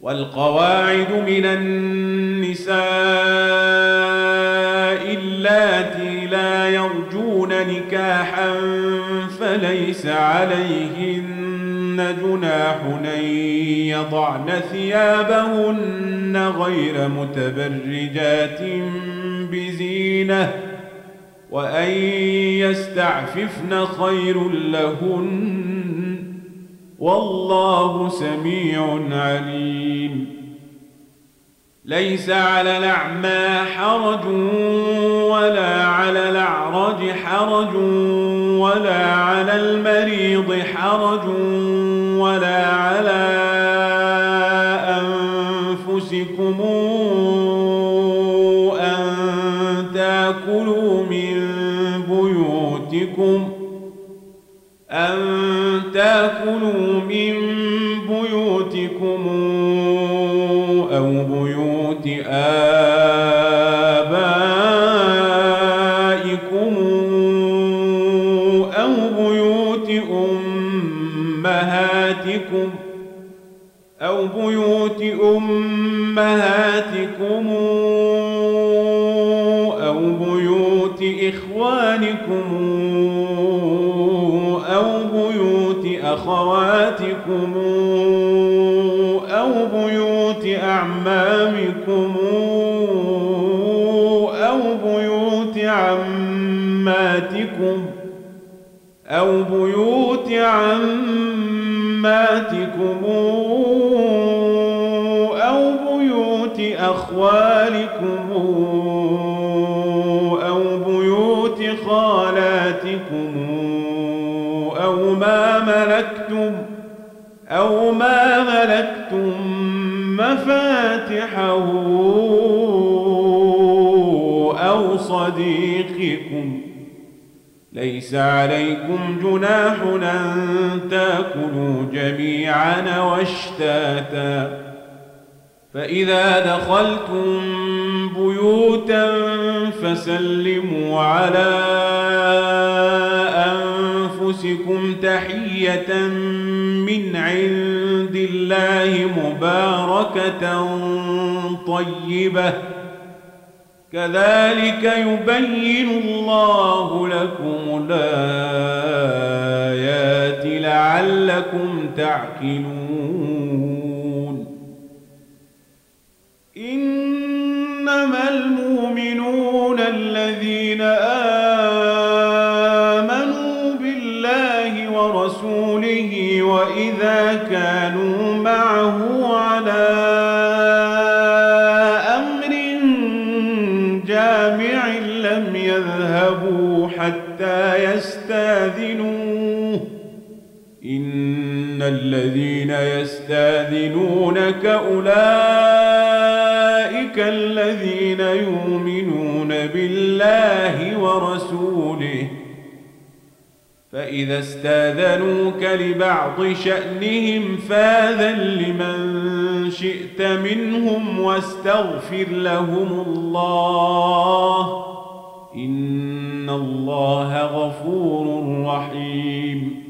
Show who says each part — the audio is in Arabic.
Speaker 1: والقواعد من النساء اللاتي لا يرجون نكاحا فليس عليهن جناح أن يضعن ثيابهن غير متبرجات بزينة وأن يستعففن خير لهن والله سميع عليم. ليس على الأعمى حرج ولا على الأعرج حرج ولا على المريض حرج ولا على أنفسكم أن تأكلوا من بيوتكم أو بيوت آبائكم أو بيوت أمهاتكم أو بيوت إخوانكم أو بيوت أخواتكم أو بيوت أعمامكم أو بيوت عماتكم أو بيوت أو بيوت أخوالكم أو بيوت خالاتكم أو ما ملكتم مفاتحه أو صديقكم. ليس عليكم جناح أن تأكلوا جميعا واشتاتا فإذا دخلتم بيوتا فسلموا على أنفسكم تحية من عند الله مباركة طيبة كذلك يبين الله لكم الآيات لعلكم تعقلون. إنما المؤمنون الذين آمنوا بالله ورسوله وإذا كانوا معه على أمر جامع لم يذهبوا حتى يستاذنوه إن الذين يستاذنونك أولئك الذين يؤمنون بالله ورسوله فإذا استاذنوك لبعض شأنهم فاذن لمن شئت منهم واستغفر لهم الله إن الله غفور رحيم.